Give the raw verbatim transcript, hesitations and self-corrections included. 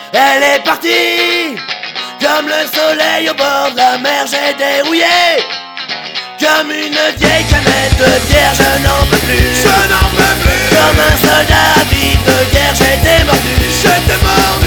Elle est partie, comme le soleil au bord de la mer, j'ai dérouillé. Comme une vieille canette de bière, je n'en peux plus. Je n'en peux plus. Comme un soldat vide de guerre, j'étais mordu. J'étais mort.